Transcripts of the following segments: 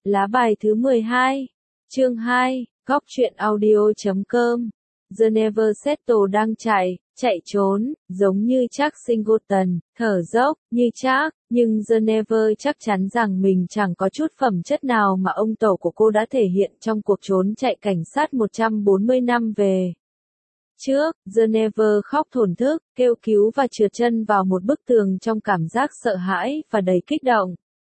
Lá bài thứ 12. Chương 2, góc truyện audio.com. The Never Settle đang chạy trốn, giống như Jack Singleton, thở dốc, như Jack, nhưng The Never chắc chắn rằng mình chẳng có chút phẩm chất nào mà ông tổ của cô đã thể hiện trong cuộc trốn chạy cảnh sát 140 năm về trước. The Never khóc thổn thức, kêu cứu và trượt chân vào một bức tường trong cảm giác sợ hãi và đầy kích động.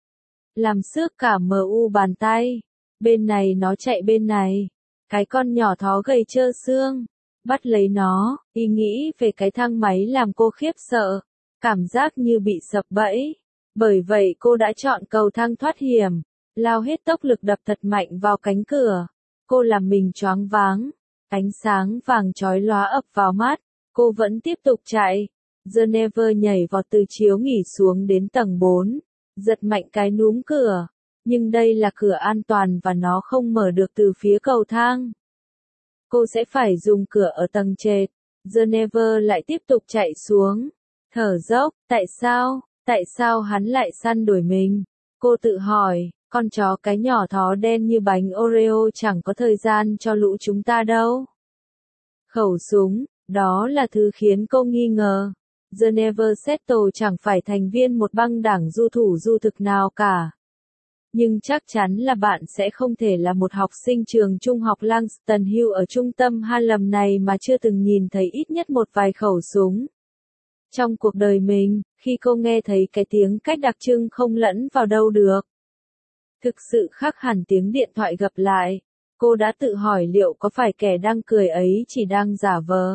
Làm xước cả mu bàn tay. Bên này nó chạy bên này. Cái con nhỏ thó gầy trơ xương. Bắt lấy nó, ý nghĩ về cái thang máy làm cô khiếp sợ. Cảm giác như bị sập bẫy. Bởi vậy cô đã chọn cầu thang thoát hiểm. Lao hết tốc lực đập thật mạnh vào cánh cửa. Cô làm mình choáng váng. Ánh sáng vàng chói lóa ập vào mắt. Cô vẫn tiếp tục chạy. The Never nhảy vọt từ chiếu nghỉ xuống đến tầng 4. Giật mạnh cái núm cửa. Nhưng đây là cửa an toàn và nó không mở được từ phía cầu thang. Cô sẽ phải dùng cửa ở tầng trệt. The Never lại tiếp tục chạy xuống. Thở dốc, tại sao hắn lại săn đuổi mình? Cô tự hỏi, con chó cái nhỏ thó đen như bánh Oreo chẳng có thời gian cho lũ chúng ta đâu. Khẩu súng, đó là thứ khiến cô nghi ngờ. The Never Settle chẳng phải thành viên một băng đảng du thủ du thực nào cả. Nhưng chắc chắn là bạn sẽ không thể là một học sinh trường trung học Langston Hughes ở trung tâm Harlem này mà chưa từng nhìn thấy ít nhất một vài khẩu súng. Trong cuộc đời mình, khi cô nghe thấy cái tiếng cách đặc trưng không lẫn vào đâu được. Thực sự khác hẳn tiếng điện thoại gập lại. Cô đã tự hỏi liệu có phải kẻ đang cười ấy chỉ đang giả vờ.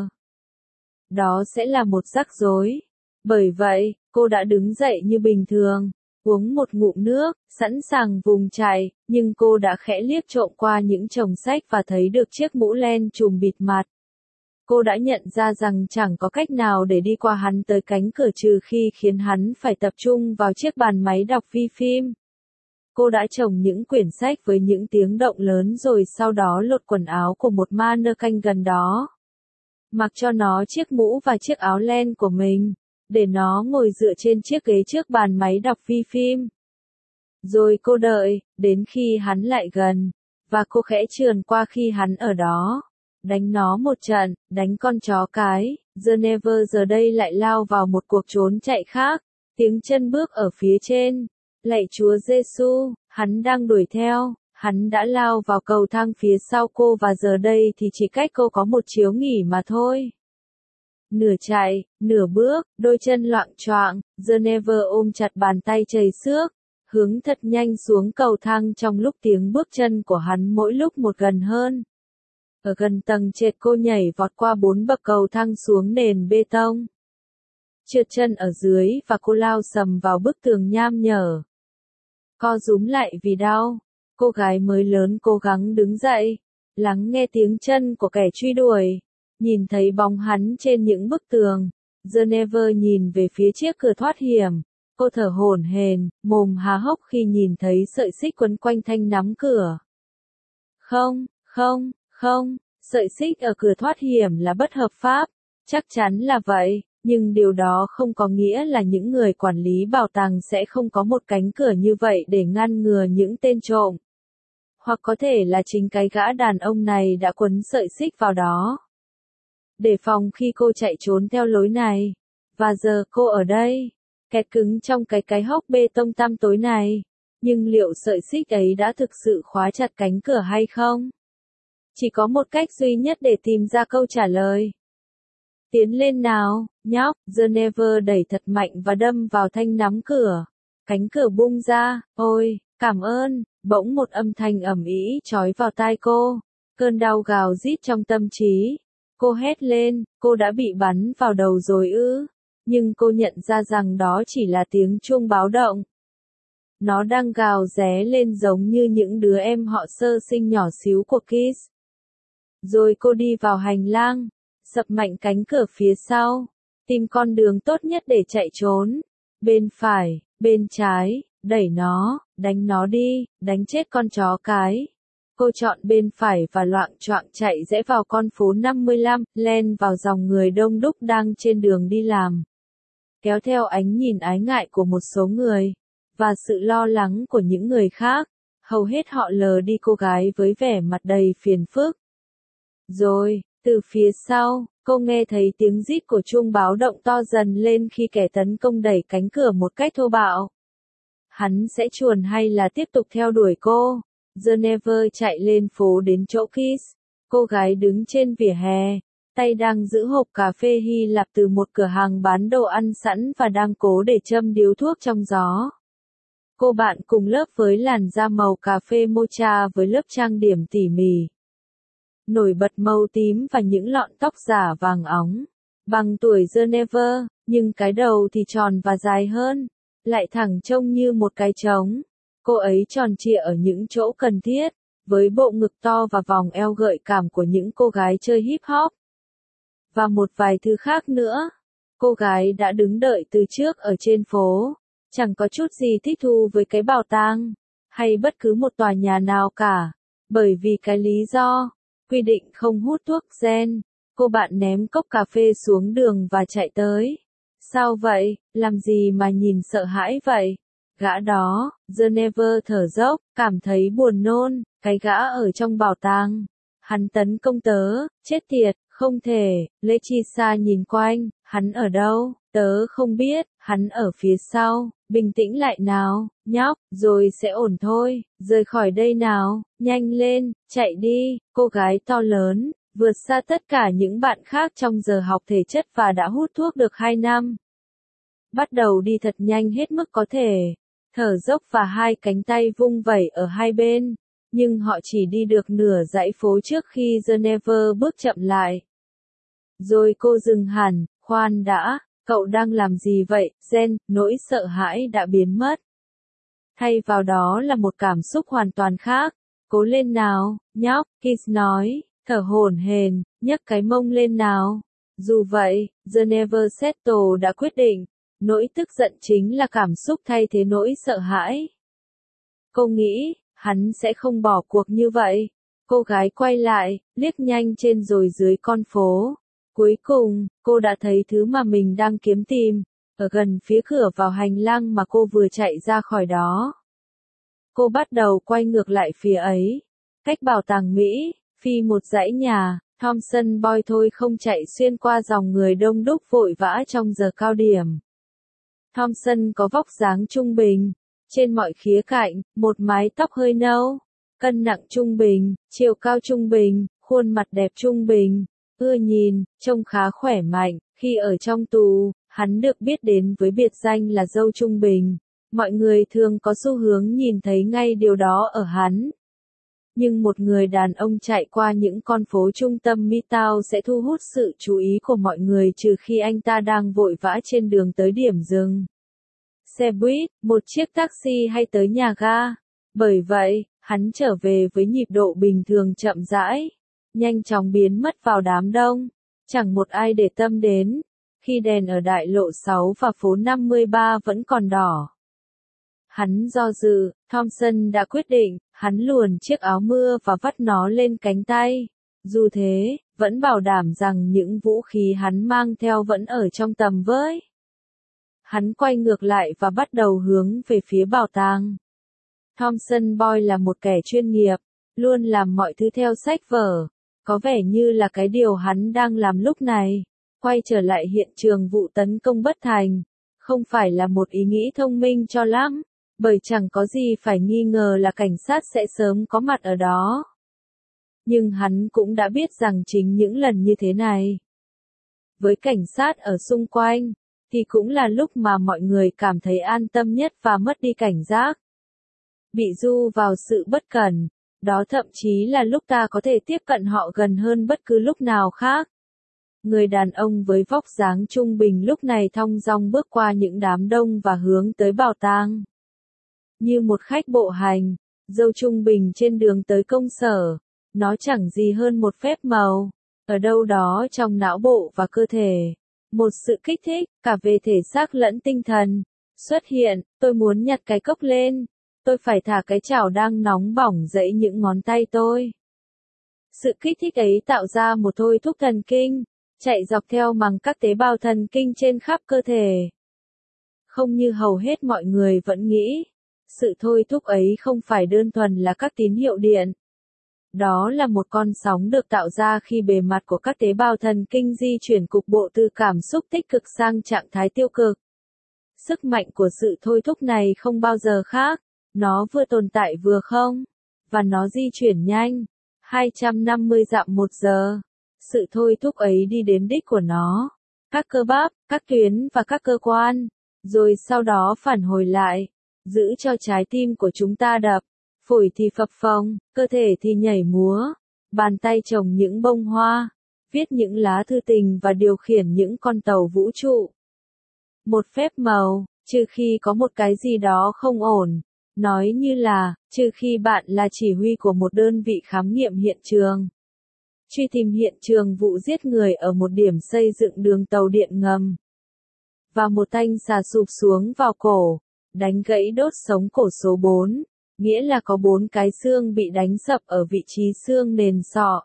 Đó sẽ là một rắc rối. Bởi vậy, cô đã đứng dậy như bình thường, uống một ngụm nước, sẵn sàng vùng chạy, nhưng cô đã khẽ liếc trộm qua những chồng sách và thấy được chiếc mũ len trùm bịt mặt. Cô đã nhận ra rằng chẳng có cách nào để đi qua hắn tới cánh cửa trừ khi khiến hắn phải tập trung vào chiếc bàn máy đọc vi phim. Cô đã chồng những quyển sách với những tiếng động lớn rồi sau đó lột quần áo của một mannequin gần đó. Mặc cho nó chiếc mũ và chiếc áo len của mình, để nó ngồi dựa trên chiếc ghế trước bàn máy đọc vi phim. Rồi cô đợi, đến khi hắn lại gần, và cô khẽ trườn qua khi hắn ở đó. Đánh nó một trận, đánh con chó cái. The Never giờ đây lại lao vào một cuộc trốn chạy khác. Tiếng chân bước ở phía trên. Lạy Chúa Giêsu, hắn đang đuổi theo. Hắn đã lao vào cầu thang phía sau cô và giờ đây thì chỉ cách cô có một chiếu nghỉ mà thôi. Nửa chạy, nửa bước, đôi chân loạng choạng, The Never ôm chặt bàn tay chảy xước, hướng thật nhanh xuống cầu thang trong lúc tiếng bước chân của hắn mỗi lúc một gần hơn. Ở gần tầng trệt cô nhảy vọt qua 4 bậc cầu thang xuống nền bê tông. Trượt chân ở dưới và cô lao sầm vào bức tường nham nhở. Co rúm lại vì đau. Cô gái mới lớn cố gắng đứng dậy, lắng nghe tiếng chân của kẻ truy đuổi, nhìn thấy bóng hắn trên những bức tường. The Never nhìn về phía chiếc cửa thoát hiểm, cô thở hổn hển, mồm há hốc khi nhìn thấy sợi xích quấn quanh thanh nắm cửa. Không, sợi xích ở cửa thoát hiểm là bất hợp pháp, chắc chắn là vậy, nhưng điều đó không có nghĩa là những người quản lý bảo tàng sẽ không có một cánh cửa như vậy để ngăn ngừa những tên trộm. Hoặc có thể là chính cái gã đàn ông này đã quấn sợi xích vào đó. Để phòng khi cô chạy trốn theo lối này. Và giờ cô ở đây, kẹt cứng trong cái hốc bê tông tăm tối này. Nhưng liệu sợi xích ấy đã thực sự khóa chặt cánh cửa hay không? Chỉ có một cách duy nhất để tìm ra câu trả lời. Tiến lên nào, nhóc. The Never đẩy thật mạnh và đâm vào thanh nắm cửa. Cánh cửa bung ra. Ôi, cảm ơn. Bỗng một âm thanh ầm ĩ chói vào tai cô. Cơn đau gào rít trong tâm trí. Cô hét lên, cô đã bị bắn vào đầu rồi ư. Nhưng cô nhận ra rằng đó chỉ là tiếng chuông báo động. Nó đang gào ré lên giống như những đứa em họ sơ sinh nhỏ xíu của Kiss. Rồi cô đi vào hành lang, sập mạnh cánh cửa phía sau, tìm con đường tốt nhất để chạy trốn. Bên phải, bên trái, đẩy nó, đánh nó đi, đánh chết con chó cái. Cô chọn bên phải và loạng choạng chạy rẽ vào con phố 55, len vào dòng người đông đúc đang trên đường đi làm. Kéo theo ánh nhìn ái ngại của một số người, và sự lo lắng của những người khác. Hầu hết họ lờ đi cô gái với vẻ mặt đầy phiền phức. Rồi, từ phía sau, cô nghe thấy tiếng rít của chuông báo động to dần lên khi kẻ tấn công đẩy cánh cửa một cách thô bạo. Hắn sẽ chuồn hay là tiếp tục theo đuổi cô? Geneva chạy lên phố đến chỗ Kiss. Cô gái đứng trên vỉa hè, tay đang giữ hộp cà phê Hy Lạp từ một cửa hàng bán đồ ăn sẵn và đang cố để châm điếu thuốc trong gió. Cô bạn cùng lớp với làn da màu cà phê mocha với lớp trang điểm tỉ mỉ. Nổi bật màu tím và những lọn tóc giả vàng óng. Bằng tuổi Geneva, nhưng cái đầu thì tròn và dài hơn, lại thẳng trông như một cái trống. Cô ấy tròn trịa ở những chỗ cần thiết, với bộ ngực to và vòng eo gợi cảm của những cô gái chơi hip hop. Và một vài thứ khác nữa. Cô gái đã đứng đợi từ trước ở trên phố, chẳng có chút gì thích thú với cái bảo tàng, hay bất cứ một tòa nhà nào cả, bởi vì cái lý do, quy định không hút thuốc gen. Cô bạn ném cốc cà phê xuống đường và chạy tới. Sao vậy, làm gì mà nhìn sợ hãi vậy? Gã đó, Geneva thở dốc, cảm thấy buồn nôn, cái gã ở trong bảo tàng. Hắn tấn công tớ, chết tiệt, không thể. Leticia nhìn quanh, hắn ở đâu? Tớ không biết, hắn ở phía sau. Bình tĩnh lại nào, nhóc, rồi sẽ ổn thôi. Rời khỏi đây nào, nhanh lên, chạy đi. Cô gái to lớn, vượt xa tất cả những bạn khác trong giờ học thể chất và đã hút thuốc được 2 năm. Bắt đầu đi thật nhanh hết mức có thể. Thở dốc và hai cánh tay vung vẩy ở hai bên. Nhưng họ chỉ đi được nửa dãy phố trước khi Geneva bước chậm lại. Rồi cô dừng hẳn, khoan đã, cậu đang làm gì vậy, Gen, nỗi sợ hãi đã biến mất. Thay vào đó là một cảm xúc hoàn toàn khác. Cố lên nào, nhóc, Kiss nói, thở hổn hển, nhấc cái mông lên nào. Dù vậy, Geneva Settle đã quyết định, nỗi tức giận chính là cảm xúc thay thế nỗi sợ hãi. Cô nghĩ, hắn sẽ không bỏ cuộc như vậy. Cô gái quay lại, liếc nhanh trên rồi dưới con phố. Cuối cùng, cô đã thấy thứ mà mình đang kiếm tìm, ở gần phía cửa vào hành lang mà cô vừa chạy ra khỏi đó. Cô bắt đầu quay ngược lại phía ấy. Cách bảo tàng Mỹ, phi một dãy nhà, Thompson Boy thôi không chạy xuyên qua dòng người đông đúc vội vã trong giờ cao điểm. Thompson có vóc dáng trung bình, trên mọi khía cạnh, một mái tóc hơi nâu, cân nặng trung bình, chiều cao trung bình, khuôn mặt đẹp trung bình, ưa nhìn, trông khá khỏe mạnh. Khi ở trong tù, hắn được biết đến với biệt danh là dâu trung bình. Mọi người thường có xu hướng nhìn thấy ngay điều đó ở hắn. Nhưng một người đàn ông chạy qua những con phố trung tâm Midtown sẽ thu hút sự chú ý của mọi người trừ khi anh ta đang vội vã trên đường tới điểm dừng. Xe buýt, một chiếc taxi hay tới nhà ga. Bởi vậy, hắn trở về với nhịp độ bình thường chậm rãi, nhanh chóng biến mất vào đám đông. Chẳng một ai để tâm đến. Khi đèn ở đại lộ 6 và phố 53 vẫn còn đỏ. Hắn do dự, Thompson đã quyết định, hắn luồn chiếc áo mưa và vắt nó lên cánh tay. Dù thế, vẫn bảo đảm rằng những vũ khí hắn mang theo vẫn ở trong tầm với. Hắn quay ngược lại và bắt đầu hướng về phía bảo tàng. Thompson Boy là một kẻ chuyên nghiệp, luôn làm mọi thứ theo sách vở. Có vẻ như là cái điều hắn đang làm lúc này. Quay trở lại hiện trường vụ tấn công bất thành. Không phải là một ý nghĩ thông minh cho lắm. Bởi chẳng có gì phải nghi ngờ là cảnh sát sẽ sớm có mặt ở đó. Nhưng hắn cũng đã biết rằng chính những lần như thế này, với cảnh sát ở xung quanh, thì cũng là lúc mà mọi người cảm thấy an tâm nhất và mất đi cảnh giác. Bị du vào sự bất cẩn, đó thậm chí là lúc ta có thể tiếp cận họ gần hơn bất cứ lúc nào khác. Người đàn ông với vóc dáng trung bình lúc này thong dong bước qua những đám đông và hướng tới bảo tàng. Như một khách bộ hành, dâu trung bình trên đường tới công sở, nó chẳng gì hơn một phép màu, ở đâu đó trong não bộ và cơ thể. Một sự kích thích, cả về thể xác lẫn tinh thần, xuất hiện, tôi muốn nhặt cái cốc lên, tôi phải thả cái chảo đang nóng bỏng dậy những ngón tay tôi. Sự kích thích ấy tạo ra một thôi thúc thần kinh, chạy dọc theo màng các tế bào thần kinh trên khắp cơ thể. Không như hầu hết mọi người vẫn nghĩ. Sự thôi thúc ấy không phải đơn thuần là các tín hiệu điện. Đó là một con sóng được tạo ra khi bề mặt của các tế bào thần kinh di chuyển cục bộ từ cảm xúc tích cực sang trạng thái tiêu cực. Sức mạnh của sự thôi thúc này không bao giờ khác, nó vừa tồn tại vừa không, và nó di chuyển nhanh, 250 dặm một giờ. Sự thôi thúc ấy đi đến đích của nó, các cơ bắp, các tuyến và các cơ quan, rồi sau đó phản hồi lại, giữ cho trái tim của chúng ta đập, phổi thì phập phồng, cơ thể thì nhảy múa, bàn tay trồng những bông hoa, viết những lá thư tình và điều khiển những con tàu vũ trụ. Một phép màu, trừ khi có một cái gì đó không ổn, nói như là, trừ khi bạn là chỉ huy của một đơn vị khám nghiệm hiện trường. Truy tìm hiện trường vụ giết người ở một điểm xây dựng đường tàu điện ngầm. Và một thanh xà sụp xuống vào cổ, đánh gãy đốt sống cổ số 4, nghĩa là có 4 cái xương bị đánh sập ở vị trí xương nền sọ.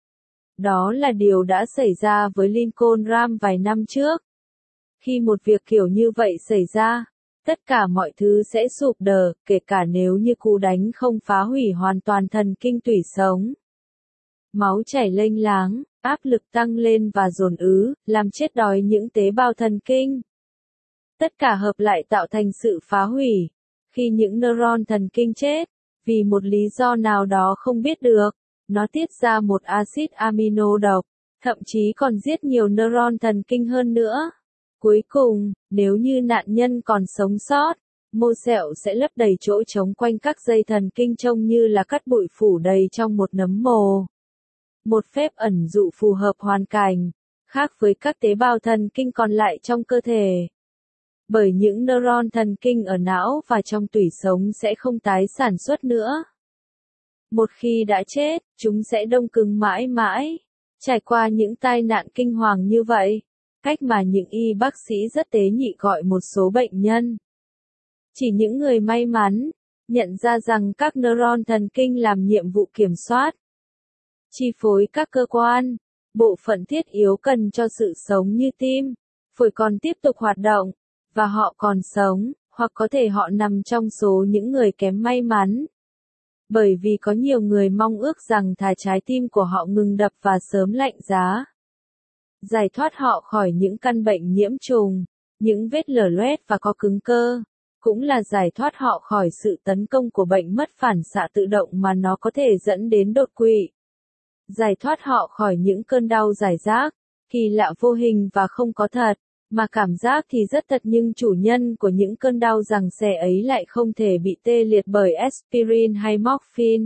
Đó là điều đã xảy ra với Lincoln Ram vài năm trước. Khi một việc kiểu như vậy xảy ra, tất cả mọi thứ sẽ sụp đổ, kể cả nếu như cú đánh không phá hủy hoàn toàn thần kinh tủy sống. Máu chảy lênh láng, áp lực tăng lên và dồn ứ, làm chết đói những tế bào thần kinh. Tất cả hợp lại tạo thành sự phá hủy. Khi những neuron thần kinh chết, vì một lý do nào đó không biết được, nó tiết ra một axit amino độc, thậm chí còn giết nhiều neuron thần kinh hơn nữa. Cuối cùng, nếu như nạn nhân còn sống sót, mô sẹo sẽ lấp đầy chỗ trống quanh các dây thần kinh trông như là cát bụi phủ đầy trong một nấm mồ. Một phép ẩn dụ phù hợp hoàn cảnh, khác với các tế bào thần kinh còn lại trong cơ thể. Bởi những neuron thần kinh ở não và trong tủy sống sẽ không tái sản xuất nữa. Một khi đã chết, chúng sẽ đông cứng mãi mãi. Trải qua những tai nạn kinh hoàng như vậy, cách mà những y bác sĩ rất tế nhị gọi một số bệnh nhân. Chỉ những người may mắn, nhận ra rằng các neuron thần kinh làm nhiệm vụ kiểm soát, chi phối các cơ quan, bộ phận thiết yếu cần cho sự sống như tim, phổi còn tiếp tục hoạt động, và họ còn sống, hoặc có thể họ nằm trong số những người kém may mắn. Bởi vì có nhiều người mong ước rằng thà trái tim của họ ngừng đập và sớm lạnh giá. Giải thoát họ khỏi những căn bệnh nhiễm trùng, những vết lở loét và co cứng cơ, cũng là giải thoát họ khỏi sự tấn công của bệnh mất phản xạ tự động mà nó có thể dẫn đến đột quỵ. Giải thoát họ khỏi những cơn đau giải rác, kỳ lạ vô hình và không có thật, mà cảm giác thì rất thật nhưng chủ nhân của những cơn đau giằng xẻ ấy lại không thể bị tê liệt bởi aspirin hay morphine.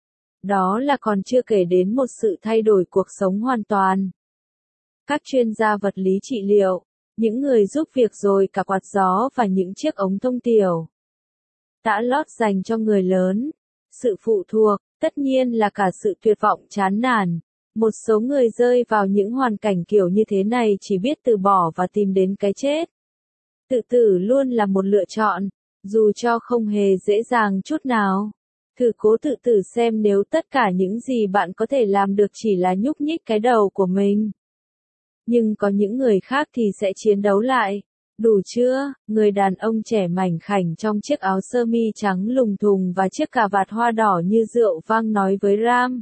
Đó là còn chưa kể đến một sự thay đổi cuộc sống hoàn toàn. Các chuyên gia vật lý trị liệu, những người giúp việc rồi cả quạt gió và những chiếc ống thông tiểu đã lót dành cho người lớn. Sự phụ thuộc, tất nhiên là cả sự tuyệt vọng chán nản. Một số người rơi vào những hoàn cảnh kiểu như thế này chỉ biết từ bỏ và tìm đến cái chết. Tự tử luôn là một lựa chọn, dù cho không hề dễ dàng chút nào. Thử cố tự tử xem nếu tất cả những gì bạn có thể làm được chỉ là nhúc nhích cái đầu của mình. Nhưng có những người khác thì sẽ chiến đấu lại. Đủ chưa? Người đàn ông trẻ mảnh khảnh trong chiếc áo sơ mi trắng lùng thùng và chiếc cà vạt hoa đỏ như rượu vang nói với Ram.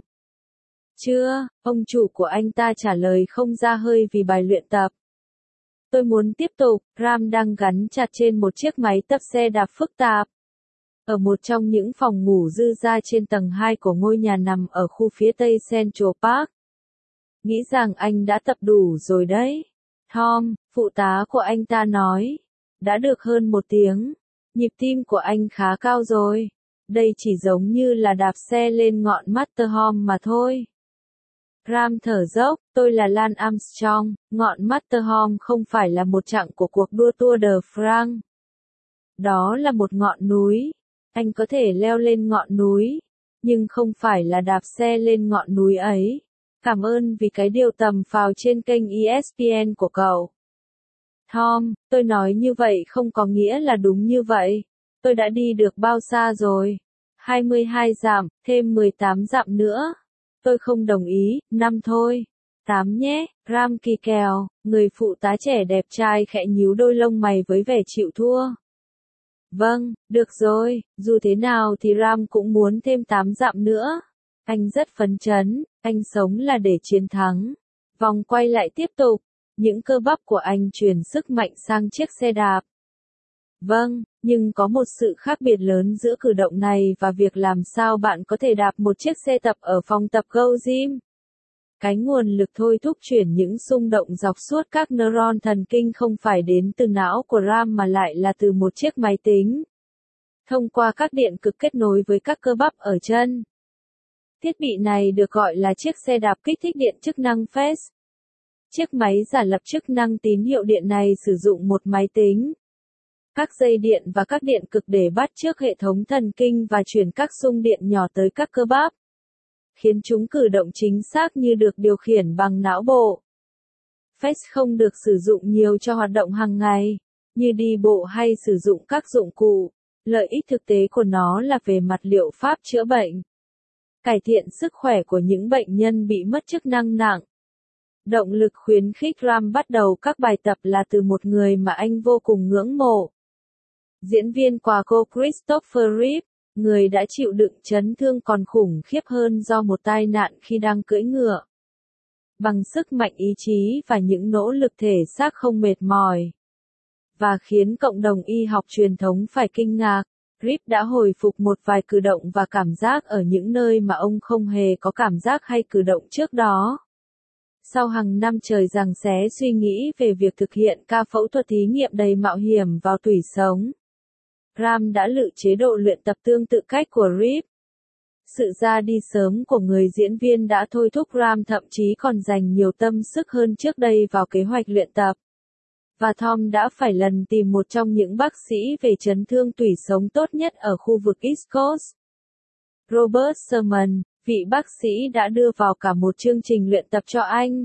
Chưa, ông chủ của anh ta trả lời không ra hơi vì bài luyện tập. Tôi muốn tiếp tục, Ram đang gắn chặt trên một chiếc máy tập xe đạp phức tạp. Ở một trong những phòng ngủ dư ra trên tầng 2 của ngôi nhà nằm ở khu phía tây Central Park. Nghĩ rằng anh đã tập đủ rồi đấy. Tom, phụ tá của anh ta nói. Đã được hơn 1 tiếng. Nhịp tim của anh khá cao rồi. Đây chỉ giống như là đạp xe lên ngọn Matterhorn mà thôi. Ram thở dốc, tôi là Lance Armstrong, ngọn Matterhorn không phải là một chặng của cuộc đua Tour de France. Đó là một ngọn núi. Anh có thể leo lên ngọn núi, nhưng không phải là đạp xe lên ngọn núi ấy. Cảm ơn vì cái điều tầm phào trên kênh ESPN của cậu. Tom, tôi nói như vậy không có nghĩa là đúng như vậy. Tôi đã đi được bao xa rồi? 22 dặm, thêm 18 dặm nữa. Tôi không đồng ý, 5 thôi. 8 nhé, Ram kỳ kèo, người phụ tá trẻ đẹp trai khẽ nhíu đôi lông mày với vẻ chịu thua. Vâng, được rồi, dù thế nào thì Ram cũng muốn thêm 8 dặm nữa. Anh rất phấn chấn, anh sống là để chiến thắng. Vòng quay lại tiếp tục, những cơ bắp của anh truyền sức mạnh sang chiếc xe đạp. Vâng, nhưng có một sự khác biệt lớn giữa cử động này và việc làm sao bạn có thể đạp một chiếc xe tập ở phòng tập Go Gym. Cái nguồn lực thôi thúc chuyển những xung động dọc suốt các neuron thần kinh không phải đến từ não của Ram mà lại là từ một chiếc máy tính. Thông qua các điện cực kết nối với các cơ bắp ở chân. Thiết bị này được gọi là chiếc xe đạp kích thích điện chức năng FACE. Chiếc máy giả lập chức năng tín hiệu điện này sử dụng một máy tính, các dây điện và các điện cực để bắt chước hệ thống thần kinh và chuyển các xung điện nhỏ tới các cơ bắp, khiến chúng cử động chính xác như được điều khiển bằng não bộ. FACE không được sử dụng nhiều cho hoạt động hàng ngày, như đi bộ hay sử dụng các dụng cụ. Lợi ích thực tế của nó là về mặt liệu pháp chữa bệnh, cải thiện sức khỏe của những bệnh nhân bị mất chức năng nặng. Động lực khuyến khích Ram bắt đầu các bài tập là từ một người mà anh vô cùng ngưỡng mộ. Diễn viên Quaco Christopher Reeve, người đã chịu đựng chấn thương còn khủng khiếp hơn do một tai nạn khi đang cưỡi ngựa. Bằng sức mạnh ý chí và những nỗ lực thể xác không mệt mỏi, và khiến cộng đồng y học truyền thống phải kinh ngạc, Reeve đã hồi phục một vài cử động và cảm giác ở những nơi mà ông không hề có cảm giác hay cử động trước đó. Sau hàng năm trời giằng xé suy nghĩ về việc thực hiện ca phẫu thuật thí nghiệm đầy mạo hiểm vào tủy sống, Ram đã lựa chế độ luyện tập tương tự cách của Reeve. Sự ra đi sớm của người diễn viên đã thôi thúc Ram thậm chí còn dành nhiều tâm sức hơn trước đây vào kế hoạch luyện tập. Và Tom đã phải lần tìm một trong những bác sĩ về chấn thương tủy sống tốt nhất ở khu vực East Coast. Robert Sherman, vị bác sĩ đã đưa vào cả một chương trình luyện tập cho anh,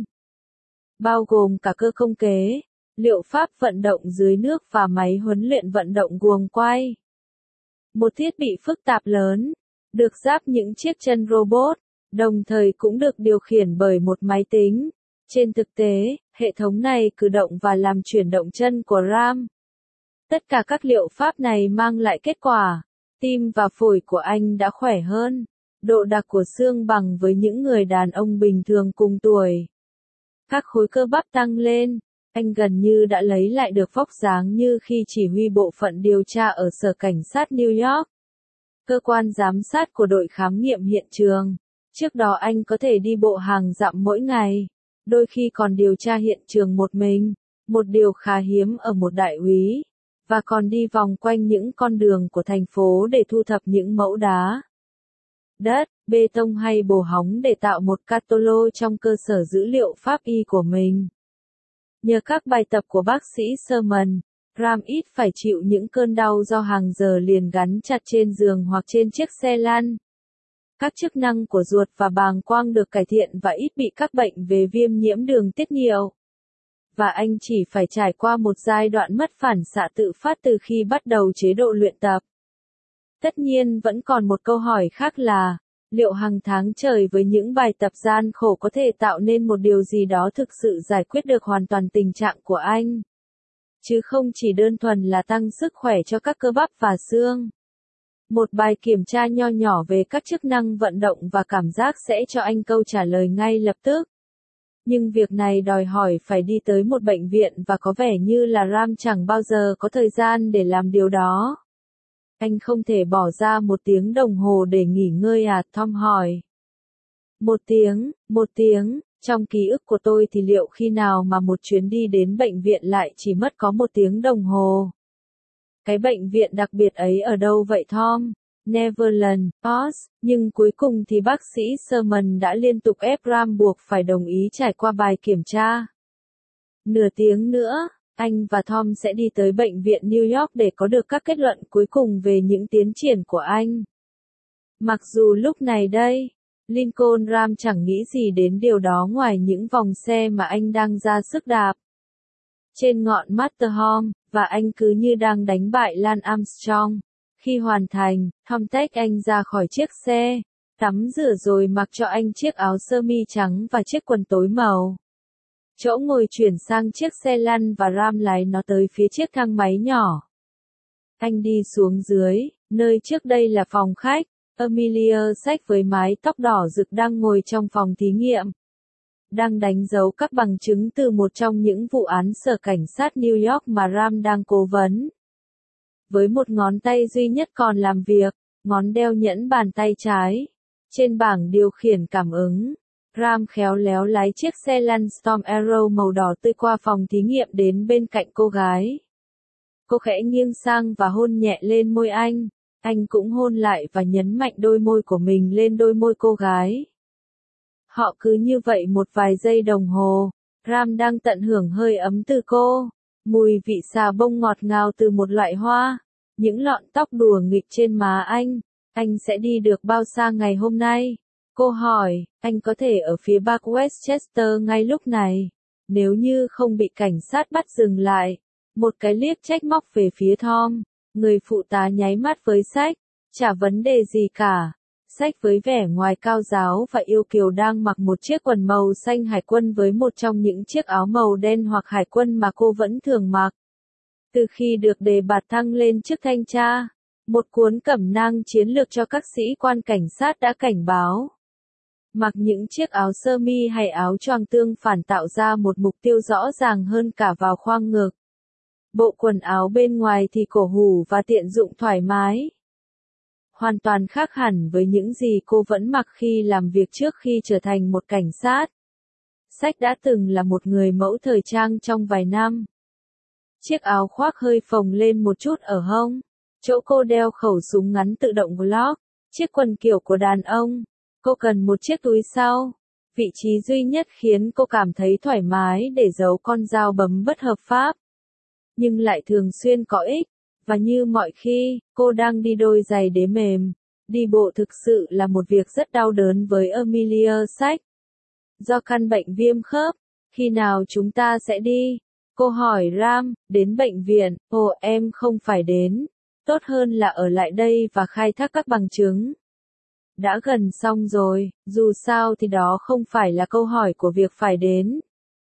bao gồm cả cơ không kế, liệu pháp vận động dưới nước và máy huấn luyện vận động guồng quay. Một thiết bị phức tạp lớn, được ráp những chiếc chân robot, đồng thời cũng được điều khiển bởi một máy tính. Trên thực tế, hệ thống này cử động và làm chuyển động chân của Ram. Tất cả các liệu pháp này mang lại kết quả. Tim và phổi của anh đã khỏe hơn. Độ đặc của xương bằng với những người đàn ông bình thường cùng tuổi. Các khối cơ bắp tăng lên. Anh gần như đã lấy lại được vóc dáng như khi chỉ huy bộ phận điều tra ở Sở Cảnh sát New York, cơ quan giám sát của đội khám nghiệm hiện trường. Trước đó anh có thể đi bộ hàng dặm mỗi ngày, đôi khi còn điều tra hiện trường một mình, một điều khá hiếm ở một đại úy, và còn đi vòng quanh những con đường của thành phố để thu thập những mẫu đá, đất, bê tông hay bồ hóng để tạo một catalog trong cơ sở dữ liệu pháp y của mình. Nhờ các bài tập của bác sĩ Sherman, Ram ít phải chịu những cơn đau do hàng giờ liền gắn chặt trên giường hoặc trên chiếc xe lăn. Các chức năng của ruột và bàng quang được cải thiện và ít bị các bệnh về viêm nhiễm đường tiết niệu. Và anh chỉ phải trải qua một giai đoạn mất phản xạ tự phát từ khi bắt đầu chế độ luyện tập. Tất nhiên vẫn còn một câu hỏi khác là, liệu hàng tháng trời với những bài tập gian khổ có thể tạo nên một điều gì đó thực sự giải quyết được hoàn toàn tình trạng của anh? Chứ không chỉ đơn thuần là tăng sức khỏe cho các cơ bắp và xương. Một bài kiểm tra nho nhỏ về các chức năng vận động và cảm giác sẽ cho anh câu trả lời ngay lập tức. Nhưng việc này đòi hỏi phải đi tới một bệnh viện và có vẻ như là Ram chẳng bao giờ có thời gian để làm điều đó. Anh không thể bỏ ra 1 tiếng đồng hồ để nghỉ ngơi à? Tom hỏi. 1 tiếng, trong ký ức của tôi thì liệu khi nào mà một chuyến đi đến bệnh viện lại chỉ mất có 1 tiếng đồng hồ? Cái bệnh viện đặc biệt ấy ở đâu vậy Tom? Neverland, Oz, nhưng cuối cùng thì bác sĩ Sherman đã liên tục ép Ram buộc phải đồng ý trải qua bài kiểm tra. Nửa tiếng nữa, anh và Tom sẽ đi tới bệnh viện New York để có được các kết luận cuối cùng về những tiến triển của anh. Mặc dù lúc này đây, Lincoln Ram chẳng nghĩ gì đến điều đó ngoài những vòng xe mà anh đang ra sức đạp trên ngọn Matterhorn, và anh cứ như đang đánh bại Lance Armstrong. Khi hoàn thành, Tom tách anh ra khỏi chiếc xe, tắm rửa rồi mặc cho anh chiếc áo sơ mi trắng và chiếc quần tối màu. Chỗ ngồi chuyển sang chiếc xe lăn và Ram lái nó tới phía chiếc thang máy nhỏ. Anh đi xuống dưới, nơi trước đây là phòng khách. Amelia Sachs với mái tóc đỏ rực đang ngồi trong phòng thí nghiệm. Đang đánh dấu các bằng chứng từ một trong những vụ án sở cảnh sát New York mà Ram đang cố vấn. Với một ngón tay duy nhất còn làm việc, ngón đeo nhẫn bàn tay trái. Trên bảng điều khiển cảm ứng, Ram khéo léo lái chiếc xe lăn Storm Arrow màu đỏ tươi qua phòng thí nghiệm đến bên cạnh cô gái. Cô khẽ nghiêng sang và hôn nhẹ lên môi anh. Anh cũng hôn lại và nhấn mạnh đôi môi của mình lên đôi môi cô gái. Họ cứ như vậy một vài giây đồng hồ. Ram đang tận hưởng hơi ấm từ cô. Mùi vị xà bông ngọt ngào từ một loại hoa. Những lọn tóc đùa nghịch trên má anh. Anh sẽ đi được bao xa ngày hôm nay? Cô hỏi, anh có thể ở phía bắc Westchester ngay lúc này. Nếu như không bị cảnh sát bắt dừng lại. Một cái liếc trách móc về phía Tom. Người phụ tá nháy mắt với Sách. Chả vấn đề gì cả. Sách với vẻ ngoài cao giáo và yêu kiều đang mặc một chiếc quần màu xanh hải quân với một trong những chiếc áo màu đen hoặc hải quân mà cô vẫn thường mặc. Từ khi được đề bạt thăng lên chức thanh tra, một cuốn cẩm nang chiến lược cho các sĩ quan cảnh sát đã cảnh báo. Mặc những chiếc áo sơ mi hay áo choàng tương phản tạo ra một mục tiêu rõ ràng hơn cả vào khoang ngực. Bộ quần áo bên ngoài thì cổ hủ và tiện dụng thoải mái. Hoàn toàn khác hẳn với những gì cô vẫn mặc khi làm việc trước khi trở thành một cảnh sát. Sách đã từng là một người mẫu thời trang trong vài năm. Chiếc áo khoác hơi phồng lên một chút ở hông. Chỗ cô đeo khẩu súng ngắn tự động Glock. Chiếc quần kiểu của đàn ông. Cô cần một chiếc túi sau. Vị trí duy nhất khiến cô cảm thấy thoải mái để giấu con dao bấm bất hợp pháp. Nhưng lại thường xuyên có ích. Và như mọi khi, cô đang đi đôi giày đế mềm. Đi bộ thực sự là một việc rất đau đớn với Amelia Sachs. Do căn bệnh viêm khớp, khi nào chúng ta sẽ đi? Cô hỏi Ram, đến bệnh viện. Ồ, em không phải đến. Tốt hơn là ở lại đây và khai thác các bằng chứng. Đã gần xong rồi, dù sao thì đó không phải là câu hỏi của việc phải đến.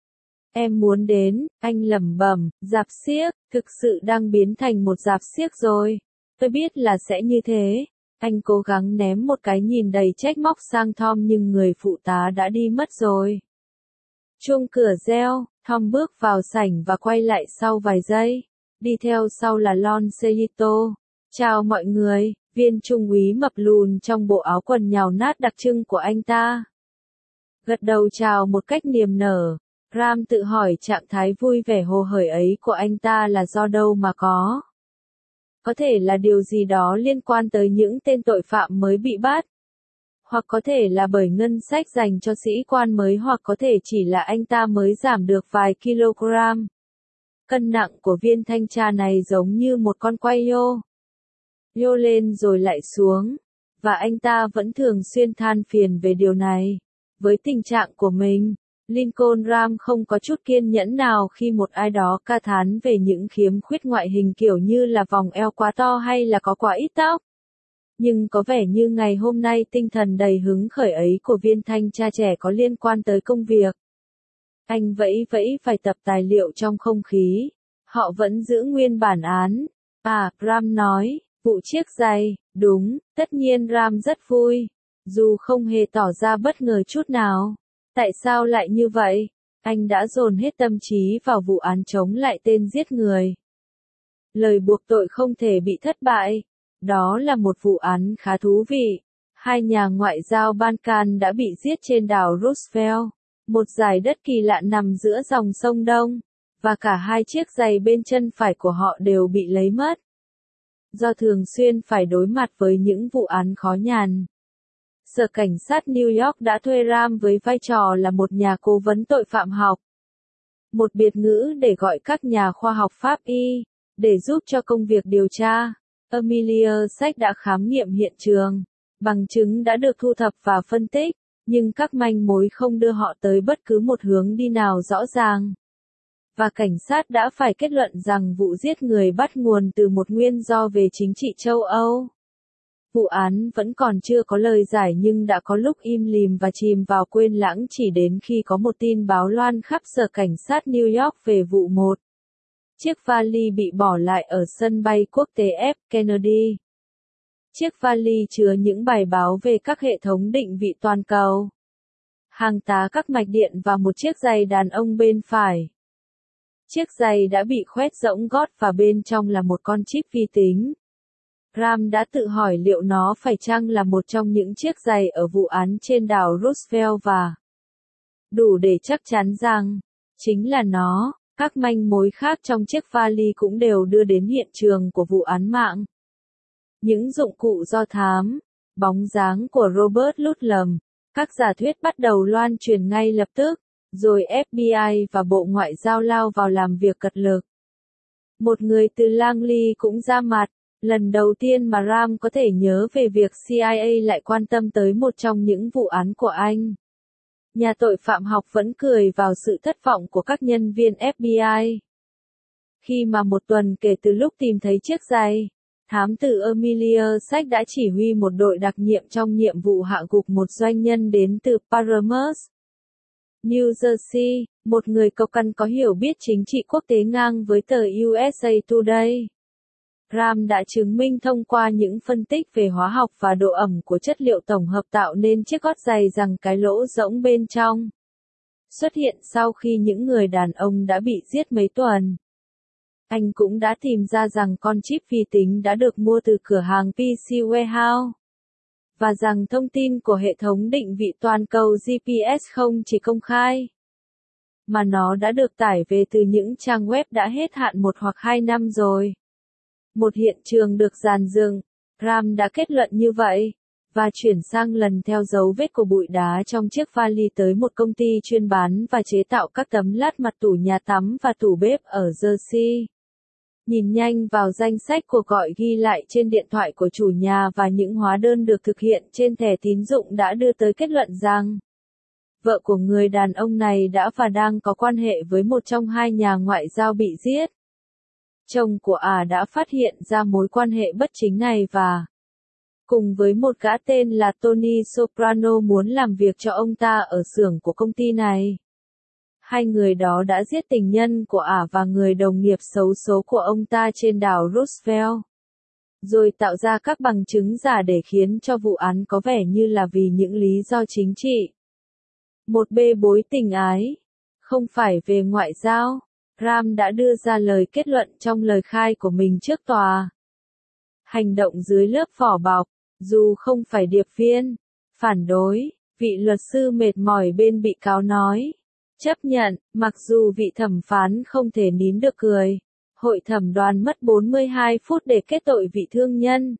Em muốn đến, anh lẩm bẩm, rạp xiếc, thực sự đang biến thành một rạp xiếc rồi. Tôi biết là sẽ như thế. Anh cố gắng ném một cái nhìn đầy trách móc sang Tom nhưng người phụ tá đã đi mất rồi. Chuông cửa reo, Tom bước vào sảnh và quay lại sau vài giây. Đi theo sau là Lon Sejito. Chào mọi người, viên trung úy mập lùn trong bộ áo quần nhào nát đặc trưng của anh ta. Gật đầu chào một cách niềm nở. Ram tự hỏi trạng thái vui vẻ hồ hởi ấy của anh ta là do đâu mà có. Có thể là điều gì đó liên quan tới những tên tội phạm mới bị bắt. Hoặc có thể là bởi ngân sách dành cho sĩ quan mới hoặc có thể chỉ là anh ta mới giảm được vài kg. Cân nặng của viên thanh tra này giống như một con quay nhô. Nhô lên rồi lại xuống. Và anh ta vẫn thường xuyên than phiền về điều này. Với tình trạng của mình, Lincoln Ram không có chút kiên nhẫn nào khi một ai đó ca thán về những khiếm khuyết ngoại hình kiểu như là vòng eo quá to hay là có quá ít tóc. Nhưng có vẻ như ngày hôm nay tinh thần đầy hứng khởi ấy của viên thanh tra trẻ có liên quan tới công việc. Anh vẫy vẫy vài tập tài liệu trong không khí. Họ vẫn giữ nguyên bản án. Ram nói, vụ chiếc giày, đúng, tất nhiên Ram rất vui. Dù không hề tỏ ra bất ngờ chút nào. Tại sao lại như vậy? Anh đã dồn hết tâm trí vào vụ án chống lại tên giết người. Lời buộc tội không thể bị thất bại. Đó là một vụ án khá thú vị. Hai nhà ngoại giao Balkan đã bị giết trên đảo Roosevelt, một dải đất kỳ lạ nằm giữa dòng sông Đông, và cả hai chiếc giày bên chân phải của họ đều bị lấy mất. Do thường xuyên phải đối mặt với những vụ án khó nhằn, Sở Cảnh sát New York đã thuê Ram với vai trò là một nhà cố vấn tội phạm học. Một biệt ngữ để gọi các nhà khoa học pháp y, để giúp cho công việc điều tra. Amelia Sachs đã khám nghiệm hiện trường. Bằng chứng đã được thu thập và phân tích, nhưng các manh mối không đưa họ tới bất cứ một hướng đi nào rõ ràng. Và cảnh sát đã phải kết luận rằng vụ giết người bắt nguồn từ một nguyên do về chính trị châu Âu. Vụ án vẫn còn chưa có lời giải nhưng đã có lúc im lìm và chìm vào quên lãng chỉ đến khi có một tin báo loan khắp Sở Cảnh sát New York về vụ 1. chiếc vali bị bỏ lại ở sân bay quốc tế F. Kennedy. Chiếc vali chứa những bài báo về các hệ thống định vị toàn cầu, hàng tá các mạch điện và một chiếc giày đàn ông bên phải. Chiếc giày đã bị khoét rỗng gót và bên trong là một con chip vi tính. Graham đã tự hỏi liệu nó phải chăng là một trong những chiếc giày ở vụ án trên đảo Roosevelt và đủ để chắc chắn rằng chính là nó. Các manh mối khác trong chiếc vali cũng đều đưa đến hiện trường của vụ án mạng. Những dụng cụ do thám, bóng dáng của Robert Ludlum, các giả thuyết bắt đầu loan truyền ngay lập tức, rồi FBI và Bộ Ngoại giao lao vào làm việc cật lực. Một người từ Langley cũng ra mặt, lần đầu tiên mà Graham có thể nhớ về việc CIA lại quan tâm tới một trong những vụ án của anh. Nhà tội phạm học vẫn cười vào sự thất vọng của các nhân viên FBI. Khi mà một tuần kể từ lúc tìm thấy chiếc giày, thám tử Emilia Sachs đã chỉ huy một đội đặc nhiệm trong nhiệm vụ hạ gục một doanh nhân đến từ Paramus, New Jersey, một người cộc cằn có hiểu biết chính trị quốc tế ngang với tờ USA Today. Graham đã chứng minh thông qua những phân tích về hóa học và độ ẩm của chất liệu tổng hợp tạo nên chiếc gót giày rằng cái lỗ rỗng bên trong xuất hiện sau khi những người đàn ông đã bị giết mấy tuần. Anh cũng đã tìm ra rằng con chip vi tính đã được mua từ cửa hàng PC Warehouse, và rằng thông tin của hệ thống định vị toàn cầu GPS không chỉ công khai, mà nó đã được tải về từ những trang web đã hết hạn 1 hoặc 2 năm rồi. Một hiện trường được dàn dựng, Graham đã kết luận như vậy, và chuyển sang lần theo dấu vết của bụi đá trong chiếc vali tới một công ty chuyên bán và chế tạo các tấm lát mặt tủ nhà tắm và tủ bếp ở Jersey. Nhìn nhanh vào danh sách cuộc gọi ghi lại trên điện thoại của chủ nhà và những hóa đơn được thực hiện trên thẻ tín dụng đã đưa tới kết luận rằng vợ của người đàn ông này đã và đang có quan hệ với một trong hai nhà ngoại giao bị giết. Chồng của ả đã phát hiện ra mối quan hệ bất chính này và cùng với một gã tên là Tony Soprano muốn làm việc cho ông ta ở xưởng của công ty này. Hai người đó đã giết tình nhân của ả và người đồng nghiệp xấu số của ông ta trên đảo Roosevelt, rồi tạo ra các bằng chứng giả để khiến cho vụ án có vẻ như là vì những lý do chính trị. Một bê bối tình ái, không phải về ngoại giao. Graham đã đưa ra lời kết luận trong lời khai của mình trước tòa. Hành động dưới lớp vỏ bọc, dù không phải điệp viên, phản đối, vị luật sư mệt mỏi bên bị cáo nói. Chấp nhận, mặc dù vị thẩm phán không thể nín được cười. Hội thẩm đoàn mất 42 phút để kết tội vị thương nhân.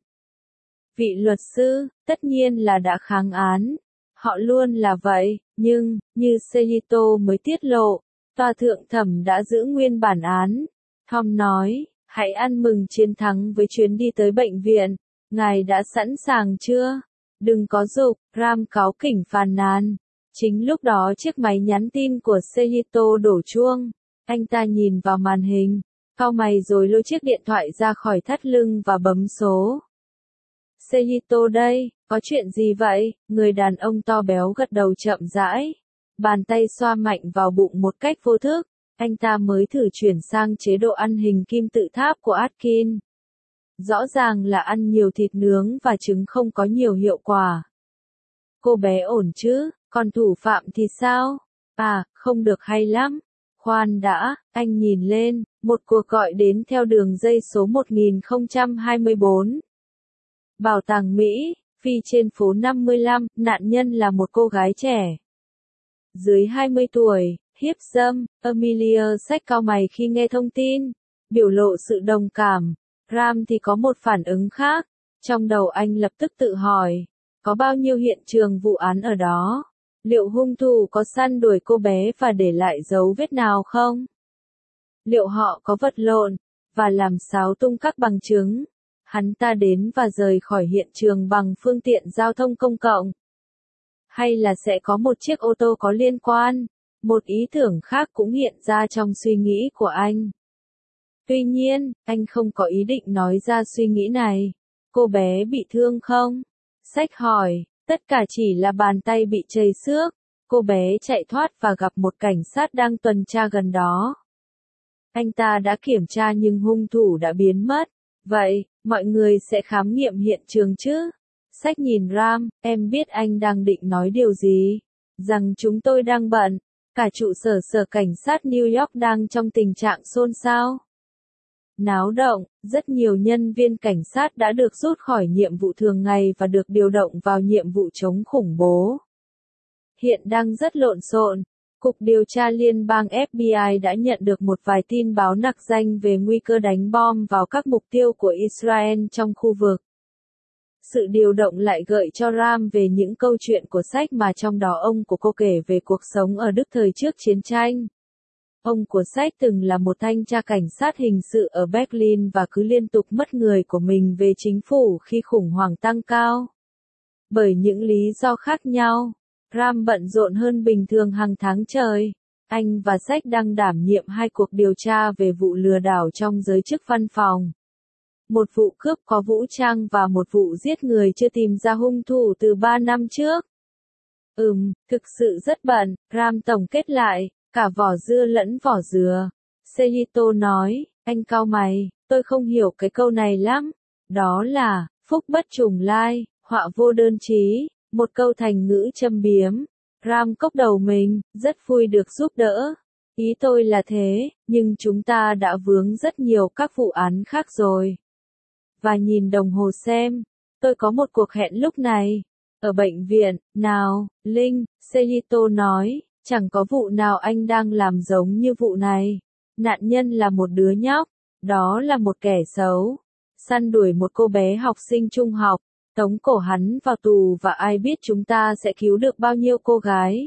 Vị luật sư, tất nhiên là đã kháng án. Họ luôn là vậy, nhưng, như Sejito mới tiết lộ, tòa thượng thẩm đã giữ nguyên bản án. Tom nói, hãy ăn mừng chiến thắng với chuyến đi tới bệnh viện. Ngài đã sẵn sàng chưa? Đừng có giục, Graham cáu kỉnh phàn nàn. Chính lúc đó chiếc máy nhắn tin của Sejito đổ chuông. Anh ta nhìn vào màn hình, cau mày rồi lôi chiếc điện thoại ra khỏi thắt lưng và bấm số. Sejito đây, có chuyện gì vậy? Người đàn ông to béo gật đầu chậm rãi. Bàn tay xoa mạnh vào bụng một cách vô thức. Anh ta mới thử chuyển sang chế độ ăn hình kim tự tháp của Atkins. Rõ ràng là ăn nhiều thịt nướng và trứng không có nhiều hiệu quả. Cô bé ổn chứ? Còn thủ phạm thì sao? À, không được hay lắm. Khoan đã, anh nhìn lên, một cuộc gọi đến theo đường dây số 1024. Bảo tàng Mỹ, Phi trên phố 55, nạn nhân là một cô gái trẻ. Dưới 20 tuổi, hiếp dâm, Emilia Sachs cau mày khi nghe thông tin, biểu lộ sự đồng cảm. Graham thì có một phản ứng khác, trong đầu anh lập tức tự hỏi, có bao nhiêu hiện trường vụ án ở đó? Liệu hung thủ có săn đuổi cô bé và để lại dấu vết nào không? Liệu họ có vật lộn, và làm xáo tung các bằng chứng? Hắn ta đến và rời khỏi hiện trường bằng phương tiện giao thông công cộng? Hay là sẽ có một chiếc ô tô có liên quan? Một ý tưởng khác cũng hiện ra trong suy nghĩ của anh. Tuy nhiên, anh không có ý định nói ra suy nghĩ này. Cô bé bị thương không? Sách hỏi, tất cả chỉ là bàn tay bị chảy xước. Cô bé chạy thoát và gặp một cảnh sát đang tuần tra gần đó. Anh ta đã kiểm tra nhưng hung thủ đã biến mất. Vậy, mọi người sẽ khám nghiệm hiện trường chứ? Sách nhìn Ram, em biết anh đang định nói điều gì? Rằng chúng tôi đang bận. Cả trụ sở sở cảnh sát New York đang trong tình trạng xôn xao. Náo động, rất nhiều nhân viên cảnh sát đã được rút khỏi nhiệm vụ thường ngày và được điều động vào nhiệm vụ chống khủng bố. Hiện đang rất lộn xộn. Cục điều tra liên bang FBI đã nhận được một vài tin báo nặc danh về nguy cơ đánh bom vào các mục tiêu của Israel trong khu vực. Sự điều động lại gợi cho Ram về những câu chuyện của sách mà trong đó ông của cô kể về cuộc sống ở Đức thời trước chiến tranh. Ông của sách từng là một thanh tra cảnh sát hình sự ở Berlin và cứ liên tục mất người của mình về chính phủ khi khủng hoảng tăng cao. Bởi những lý do khác nhau, Ram bận rộn hơn bình thường hàng tháng trời. Anh và sách đang đảm nhiệm 2 cuộc điều tra về vụ lừa đảo trong giới chức văn phòng. Một vụ cướp có vũ trang và một vụ giết người chưa tìm ra hung thủ từ 3 năm trước. Thực sự rất bận, Ram tổng kết lại, cả vỏ dưa lẫn vỏ dừa. Sejito nói, anh cau mày, tôi không hiểu cái câu này lắm. Đó là, phúc bất trùng lai, họa vô đơn chí, một câu thành ngữ châm biếm. Ram cốc đầu mình, rất vui được giúp đỡ. Ý tôi là thế, nhưng chúng ta đã vướng rất nhiều các vụ án khác rồi. Và nhìn đồng hồ xem, tôi có một cuộc hẹn lúc này. Ở bệnh viện, nào, Linh, Sejito nói, chẳng có vụ nào anh đang làm giống như vụ này. Nạn nhân là một đứa nhóc, đó là một kẻ xấu. Săn đuổi một cô bé học sinh trung học, tống cổ hắn vào tù và ai biết chúng ta sẽ cứu được bao nhiêu cô gái.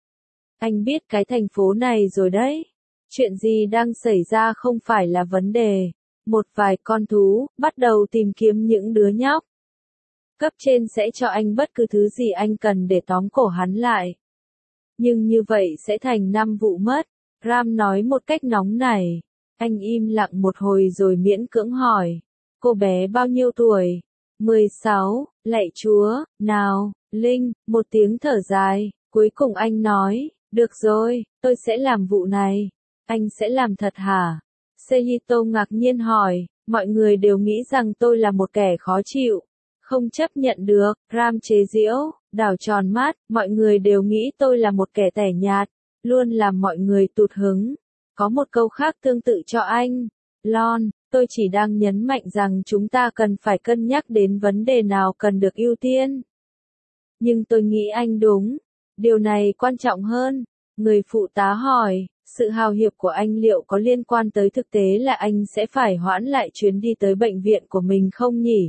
Anh biết cái thành phố này rồi đấy. Chuyện gì đang xảy ra không phải là vấn đề. Một vài con thú, bắt đầu tìm kiếm những đứa nhóc. Cấp trên sẽ cho anh bất cứ thứ gì anh cần để tóm cổ hắn lại. Nhưng như vậy sẽ thành 5 vụ mất. Ram nói một cách nóng nảy. Anh im lặng một hồi rồi miễn cưỡng hỏi. Cô bé bao nhiêu tuổi? 16, lạy chúa, nào, Linh, một tiếng thở dài. Cuối cùng anh nói, được rồi, tôi sẽ làm vụ này. Anh sẽ làm thật hả? Sejito ngạc nhiên hỏi, mọi người đều nghĩ rằng tôi là một kẻ khó chịu. Không chấp nhận được, Ram chế giễu, đảo tròn mắt, mọi người đều nghĩ tôi là một kẻ tẻ nhạt, luôn làm mọi người tụt hứng. Có một câu khác tương tự cho anh. Lon, tôi chỉ đang nhấn mạnh rằng chúng ta cần phải cân nhắc đến vấn đề nào cần được ưu tiên. Nhưng tôi nghĩ anh đúng. Điều này quan trọng hơn. Người phụ tá hỏi, sự hào hiệp của anh liệu có liên quan tới thực tế là anh sẽ phải hoãn lại chuyến đi tới bệnh viện của mình không nhỉ?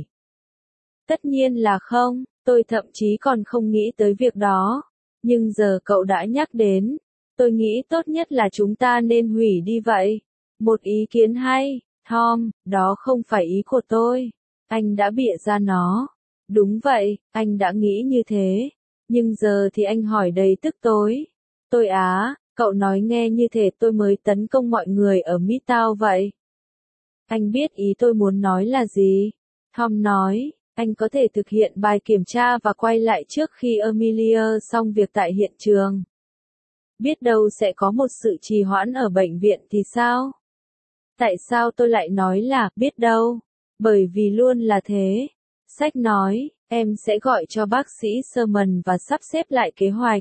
Tất nhiên là không, tôi thậm chí còn không nghĩ tới việc đó. Nhưng giờ cậu đã nhắc đến, tôi nghĩ tốt nhất là chúng ta nên hủy đi vậy. Một ý kiến hay, Tom, đó không phải ý của tôi. Anh đã bịa ra nó. Đúng vậy, anh đã nghĩ như thế. Nhưng giờ thì anh hỏi đầy tức tối. Tôi cậu nói nghe như thể tôi mới tấn công mọi người ở Midtown vậy. Anh biết ý tôi muốn nói là gì? Tom nói, anh có thể thực hiện bài kiểm tra và quay lại trước khi Amelia xong việc tại hiện trường. Biết đâu sẽ có một sự trì hoãn ở bệnh viện thì sao? Tại sao tôi lại nói là biết đâu? Bởi vì luôn là thế. Sách nói, em sẽ gọi cho bác sĩ Sherman và sắp xếp lại kế hoạch.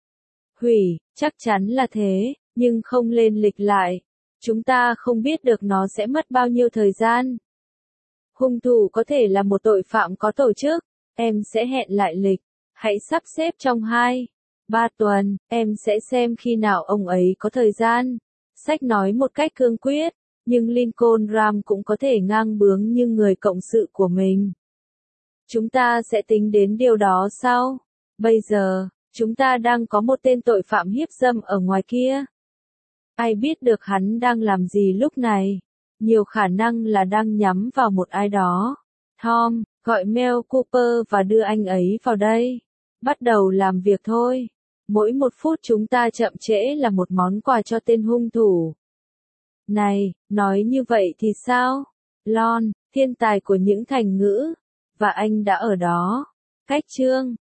Hủy, chắc chắn là thế, nhưng không lên lịch lại. Chúng ta không biết được nó sẽ mất bao nhiêu thời gian. Hung thủ có thể là một tội phạm có tổ chức. Em sẽ hẹn lại lịch. Hãy sắp xếp trong 2-3 tuần, em sẽ xem khi nào ông ấy có thời gian. Sách nói một cách cương quyết, nhưng Lincoln Ram cũng có thể ngang bướng như người cộng sự của mình. Chúng ta sẽ tính đến điều đó sau. Bây giờ, chúng ta đang có một tên tội phạm hiếp dâm ở ngoài kia. Ai biết được hắn đang làm gì lúc này? Nhiều khả năng là đang nhắm vào một ai đó. Tom, gọi Mel Cooper và đưa anh ấy vào đây. Bắt đầu làm việc thôi. Mỗi 1 phút chúng ta chậm trễ là một món quà cho tên hung thủ. Này, nói như vậy thì sao? Lon, thiên tài của những thành ngữ. Và anh đã ở đó. Cách chương